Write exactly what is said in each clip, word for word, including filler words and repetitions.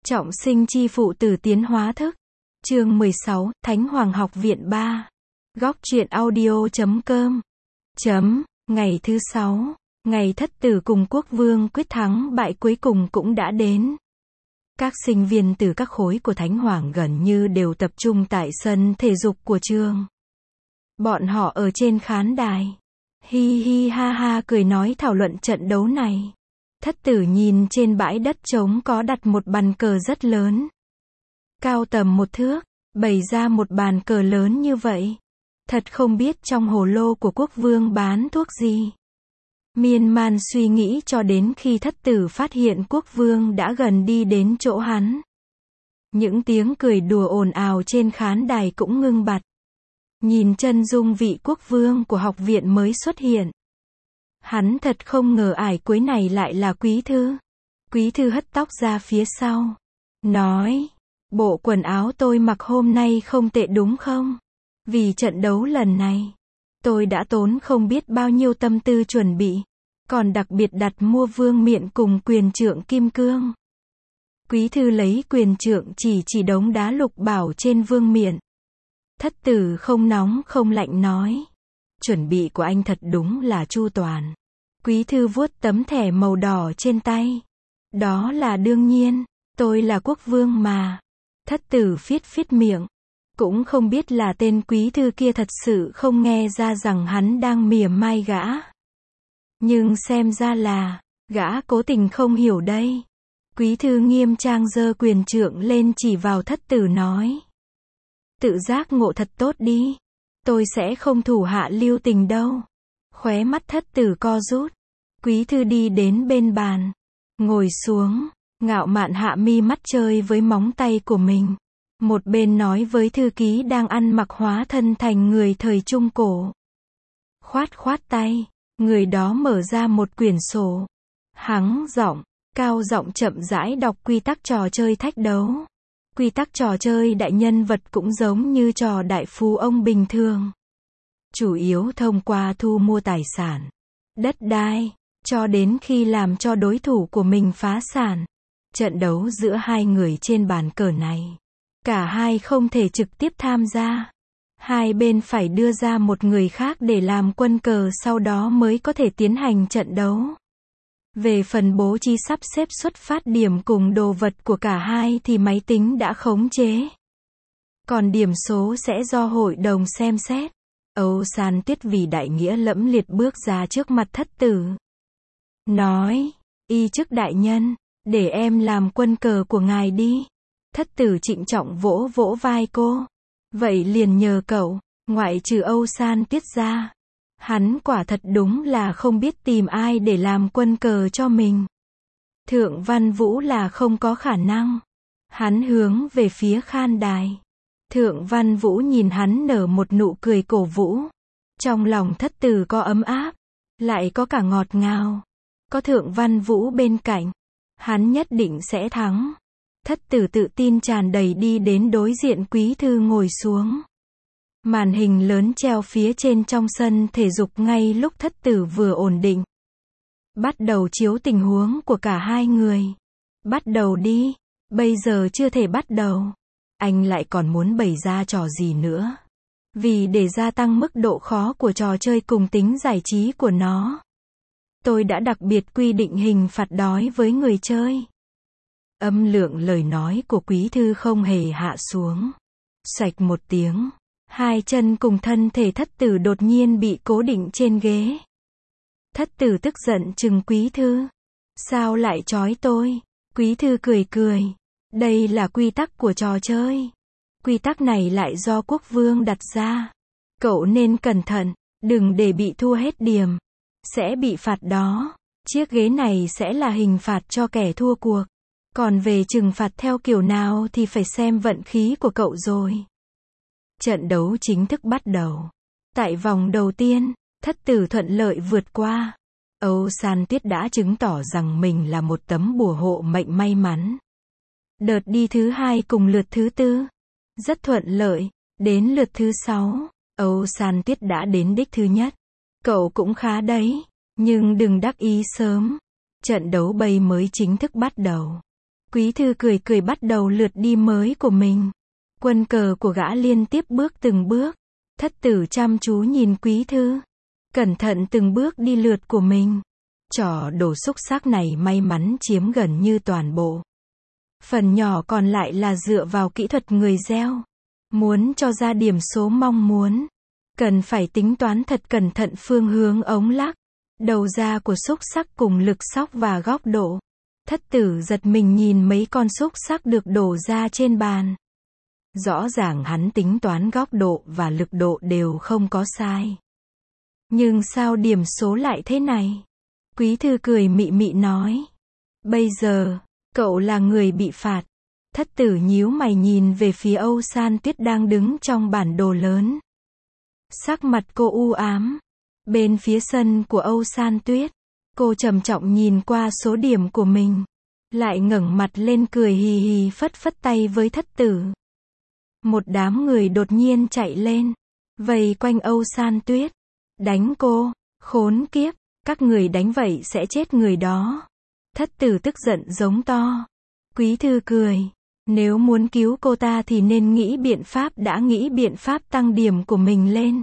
Trọng sinh chi phụ tử tiến hóa thức. Chương mười sáu, Thánh Hoàng học viện ba. Góc truyện audio chấm com. Chấm, ngày thứ sáu, ngày thất tử cùng quốc vương quyết thắng bại cuối cùng cũng đã đến. Các sinh viên từ các khối của Thánh Hoàng gần như đều tập trung tại sân thể dục của trường. Bọn họ ở trên khán đài. Hi hi ha ha cười nói thảo luận trận đấu này. Thất tử nhìn trên bãi đất trống có đặt một bàn cờ rất lớn. Cao tầm một thước, bày ra một bàn cờ lớn như vậy. Thật không biết trong hồ lô của quốc vương bán thuốc gì. Miên man suy nghĩ cho đến khi thất tử phát hiện quốc vương đã gần đi đến chỗ hắn. Những tiếng cười đùa ồn ào trên khán đài cũng ngưng bặt. Nhìn chân dung vị quốc vương của học viện mới xuất hiện. Hắn thật không ngờ ải cuối này lại là Quý Thư. Quý Thư hất tóc ra phía sau. Nói, bộ quần áo tôi mặc hôm nay không tệ đúng không? Vì trận đấu lần này, tôi đã tốn không biết bao nhiêu tâm tư chuẩn bị. Còn đặc biệt đặt mua vương miện cùng quyền trượng kim cương. Quý Thư lấy quyền trượng chỉ chỉ đống đá lục bảo trên vương miện. Thất tử không nóng không lạnh nói. Chuẩn bị của anh thật đúng là chu toàn. Quý Thư vuốt tấm thẻ màu đỏ trên tay. Đó là đương nhiên, tôi là quốc vương mà. Thất tử phiết phiết miệng. Cũng không biết là tên Quý Thư kia thật sự không nghe ra rằng hắn đang mỉa mai gã. Nhưng xem ra là, gã cố tình không hiểu đây. Quý Thư nghiêm trang giơ quyền trượng lên chỉ vào thất tử nói. Tự giác ngộ thật tốt đi. Tôi sẽ không thủ hạ lưu tình đâu. Khóe mắt thất tử co rút. Quý Thư đi đến bên bàn. Ngồi xuống. Ngạo mạn hạ mi mắt chơi với móng tay của mình. Một bên nói với thư ký đang ăn mặc hóa thân thành người thời Trung Cổ. Khoát khoát tay. Người đó mở ra một quyển sổ. Hắng giọng, cao giọng chậm rãi đọc quy tắc trò chơi thách đấu. Quy tắc trò chơi đại nhân vật cũng giống như trò đại phú ông bình thường. Chủ yếu thông qua thu mua tài sản, đất đai, cho đến khi làm cho đối thủ của mình phá sản. Trận đấu giữa hai người trên bàn cờ này, cả hai không thể trực tiếp tham gia. Hai bên phải đưa ra một người khác để làm quân cờ sau đó mới có thể tiến hành trận đấu. Về phần bố trí sắp xếp xuất phát điểm cùng đồ vật của cả hai thì máy tính đã khống chế. Còn điểm số sẽ do hội đồng xem xét. Âu San Tuyết vì đại nghĩa lẫm liệt bước ra trước mặt thất tử. Nói, y chức đại nhân, để em làm quân cờ của ngài đi. Thất tử trịnh trọng vỗ vỗ vai cô. Vậy liền nhờ cậu, ngoại trừ Âu San Tuyết ra. Hắn quả thật đúng là không biết tìm ai để làm quân cờ cho mình. Thượng Văn Vũ là không có khả năng. Hắn hướng về phía khán đài. Thượng Văn Vũ nhìn hắn nở một nụ cười cổ vũ. Trong lòng thất tử có ấm áp, lại có cả ngọt ngào. Có Thượng Văn Vũ bên cạnh, hắn nhất định sẽ thắng. Thất tử tự tin tràn đầy đi đến đối diện Quý Thư ngồi xuống. Màn hình lớn treo phía trên trong sân thể dục ngay lúc thất tử vừa ổn định. Bắt đầu chiếu tình huống của cả hai người. Bắt đầu đi. Bây giờ chưa thể bắt đầu. Anh lại còn muốn bày ra trò gì nữa. Vì để gia tăng mức độ khó của trò chơi cùng tính giải trí của nó. Tôi đã đặc biệt quy định hình phạt đói với người chơi. Âm lượng lời nói của Quý Thư không hề hạ xuống. Xoạch một tiếng. Hai chân cùng thân thể thất tử đột nhiên bị cố định trên ghế. Thất tử tức giận trừng Quý Thư. Sao lại trói tôi? Quý Thư cười cười. Đây là quy tắc của trò chơi. Quy tắc này lại do quốc vương đặt ra. Cậu nên cẩn thận, đừng để bị thua hết điểm. Sẽ bị phạt đó. Chiếc ghế này sẽ là hình phạt cho kẻ thua cuộc. Còn về trừng phạt theo kiểu nào thì phải xem vận khí của cậu rồi. Trận đấu chính thức bắt đầu. Tại vòng đầu tiên, thất tử thuận lợi vượt qua. Âu San Tuyết đã chứng tỏ rằng mình là một tấm bùa hộ mệnh may mắn. Đợt đi thứ hai cùng lượt thứ tư. Rất thuận lợi. Đến lượt thứ sáu, Âu San Tuyết đã đến đích thứ nhất. Cậu cũng khá đấy. Nhưng đừng đắc ý sớm. Trận đấu bây mới chính thức bắt đầu. Quý thư cười cười bắt đầu lượt đi mới của mình. Quân cờ của gã liên tiếp bước từng bước. Thất tử chăm chú nhìn quý thư. Cẩn thận từng bước đi lượt của mình. Trò đổ xúc xắc này may mắn chiếm gần như toàn bộ. Phần nhỏ còn lại là dựa vào kỹ thuật người gieo. Muốn cho ra điểm số mong muốn, cần phải tính toán thật cẩn thận phương hướng ống lắc, đầu ra của xúc xắc cùng lực xóc và góc độ. Thất tử giật mình nhìn mấy con xúc xắc được đổ ra trên bàn. Rõ ràng hắn tính toán góc độ và lực độ đều không có sai. Nhưng sao điểm số lại thế này? Quý thư cười mị mị nói. Bây giờ, cậu là người bị phạt. Thất tử nhíu mày nhìn về phía Âu San Tuyết đang đứng trong bản đồ lớn. Sắc mặt cô u ám. Bên phía sân của Âu San Tuyết, cô trầm trọng nhìn qua số điểm của mình. Lại ngẩng mặt lên cười hì hì phất phất tay với thất tử. Một đám người đột nhiên chạy lên, vây quanh Âu San Tuyết. Đánh cô, khốn kiếp, các người đánh vậy sẽ chết người đó. Thất tử tức giận giống to. Quý thư cười. Nếu muốn cứu cô ta thì nên nghĩ biện pháp đã nghĩ biện pháp tăng điểm của mình lên.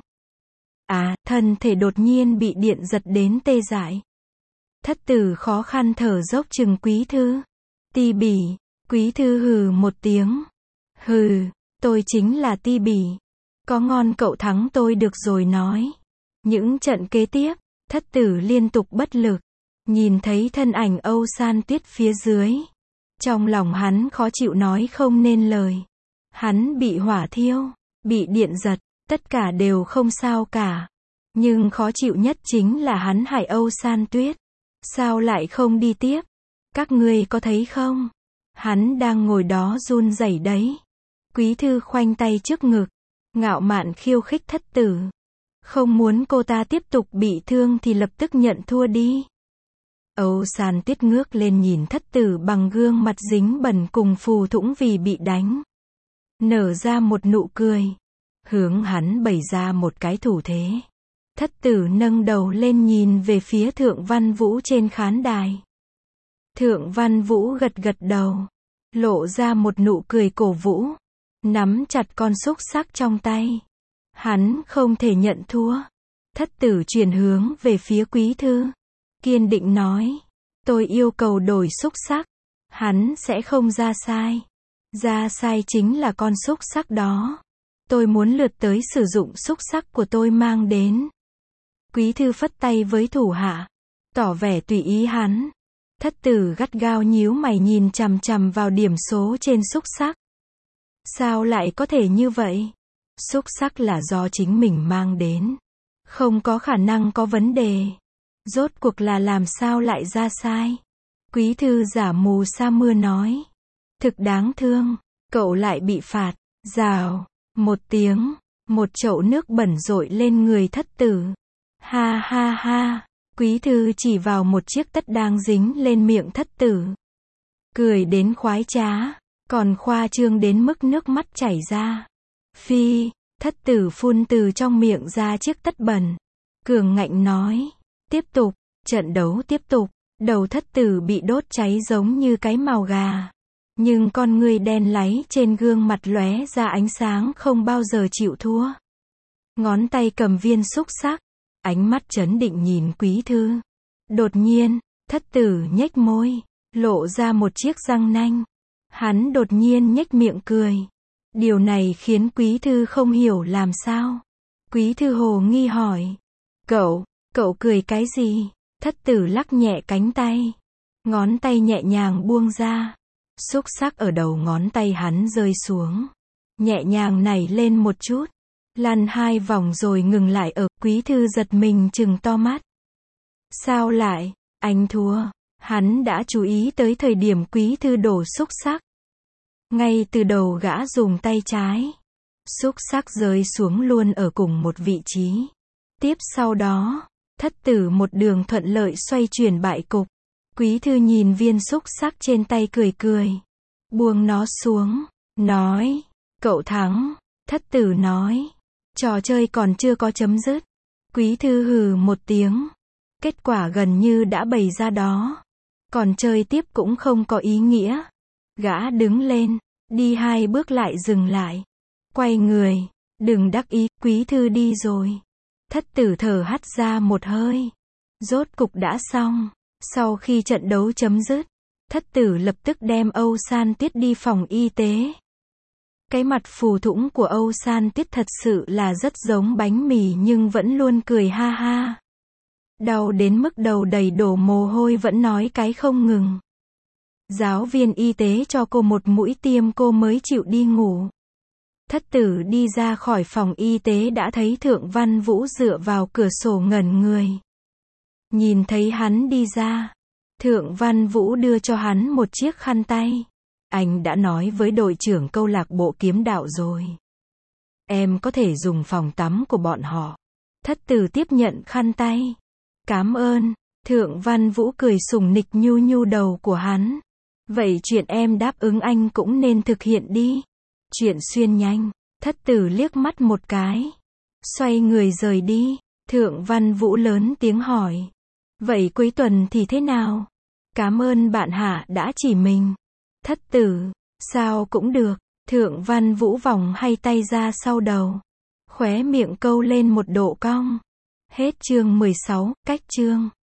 À, thân thể đột nhiên bị điện giật đến tê dại. Thất tử khó khăn thở dốc chừng quý thư. Ti bỉ, quý thư hừ một tiếng. Hừ, tôi chính là ti bỉ. Có ngon cậu thắng tôi được rồi nói. Những trận kế tiếp, thất tử liên tục bất lực. Nhìn thấy thân ảnh Âu San Tuyết phía dưới. Trong lòng hắn khó chịu nói không nên lời. Hắn bị hỏa thiêu, bị điện giật, tất cả đều không sao cả. Nhưng khó chịu nhất chính là hắn hại Âu San Tuyết. Sao lại không đi tiếp? Các ngươi có thấy không? Hắn đang ngồi đó run rẩy đấy. Quý thư khoanh tay trước ngực, ngạo mạn khiêu khích thất tử. Không muốn cô ta tiếp tục bị thương thì lập tức nhận thua đi. Âu San Tuyết ngước lên nhìn thất tử bằng gương mặt dính bẩn cùng phù thủng vì bị đánh. Nở ra một nụ cười. Hướng hắn bày ra một cái thủ thế. Thất tử nâng đầu lên nhìn về phía Thượng Văn Vũ trên khán đài. Thượng Văn Vũ gật gật đầu. Lộ ra một nụ cười cổ vũ. Nắm chặt con xúc xắc trong tay. Hắn không thể nhận thua. Thất tử chuyển hướng về phía quý thư. Kiên định nói. Tôi yêu cầu đổi xúc xắc. Hắn sẽ không ra sai. Ra sai chính là con xúc xắc đó. Tôi muốn lượt tới sử dụng xúc xắc của tôi mang đến. Quý thư phất tay với thủ hạ. Tỏ vẻ tùy ý hắn. Thất tử gắt gao nhíu mày nhìn chằm chằm vào điểm số trên xúc xắc. Sao lại có thể như vậy? Xúc xắc là do chính mình mang đến. Không có khả năng có vấn đề. Rốt cuộc là làm sao lại ra sai? Quý thư giả mù sa mưa nói. Thực đáng thương, cậu lại bị phạt. Rào, một tiếng, một chậu nước bẩn dội lên người thất tử. Ha ha ha, quý thư chỉ vào một chiếc tất đang dính lên miệng thất tử. Cười đến khoái trá, còn khoa trương đến mức nước mắt chảy ra. Phi, thất tử phun từ trong miệng ra chiếc tất bẩn. Cường ngạnh nói. Tiếp tục, trận đấu tiếp tục. Đầu thất tử bị đốt cháy giống như cái mào gà. Nhưng con người đen láy trên gương mặt lóe ra ánh sáng không bao giờ chịu thua. Ngón tay cầm viên xúc xắc. Ánh mắt trấn định nhìn quý thư. Đột nhiên, thất tử nhếch môi. Lộ ra một chiếc răng nanh. Hắn đột nhiên nhếch miệng cười. Điều này khiến quý thư không hiểu làm sao. Quý thư hồ nghi hỏi. Cậu, cậu cười cái gì? Thất tử lắc nhẹ cánh tay. Ngón tay nhẹ nhàng buông ra. Xúc xắc ở đầu ngón tay hắn rơi xuống. Nhẹ nhàng nảy lên một chút. Lăn hai vòng rồi ngừng lại ở. Quý thư giật mình trừng to mắt. Sao lại? Anh thua. Hắn đã chú ý tới thời điểm quý thư đổ xúc xắc. Ngay từ đầu gã dùng tay trái. Xúc xắc rơi xuống luôn ở cùng một vị trí. Tiếp sau đó, thất tử một đường thuận lợi xoay chuyển bại cục. Quý thư nhìn viên xúc xắc trên tay cười cười. Buông nó xuống. Nói. Cậu thắng. Thất tử nói. Trò chơi còn chưa có chấm dứt. Quý thư hừ một tiếng. Kết quả gần như đã bày ra đó. Còn chơi tiếp cũng không có ý nghĩa. Gã đứng lên, đi hai bước lại dừng lại. Quay người, đừng đắc ý, quý thư đi rồi. Thất tử thở hắt ra một hơi. Rốt cục đã xong. Sau khi trận đấu chấm dứt, thất tử lập tức đem Âu San Tiết đi phòng y tế. Cái mặt phù thủng của Âu San Tiết thật sự là rất giống bánh mì nhưng vẫn luôn cười ha ha. Đau đến mức đầu đầy đổ mồ hôi vẫn nói cái không ngừng. Giáo viên y tế cho cô một mũi tiêm cô mới chịu đi ngủ. Thất tử đi ra khỏi phòng y tế đã thấy Thượng Văn Vũ dựa vào cửa sổ ngẩn người. Nhìn thấy hắn đi ra, Thượng Văn Vũ đưa cho hắn một chiếc khăn tay. Anh đã nói với đội trưởng câu lạc bộ kiếm đạo rồi. Em có thể dùng phòng tắm của bọn họ. Thất tử tiếp nhận khăn tay. Cảm ơn. Thượng Văn Vũ cười sủng nịch nhu nhu đầu của hắn. Vậy chuyện em đáp ứng anh cũng nên thực hiện đi. Chuyện xuyên nhanh. Thất tử liếc mắt một cái. Xoay người rời đi. Thượng Văn Vũ lớn tiếng hỏi. Vậy cuối tuần thì thế nào? Cảm ơn bạn Hạ đã chỉ mình. Thất tử. Sao cũng được. Thượng Văn Vũ vòng hai tay ra sau đầu. Khóe miệng câu lên một độ cong. Hết chương mười sáu, cách chương.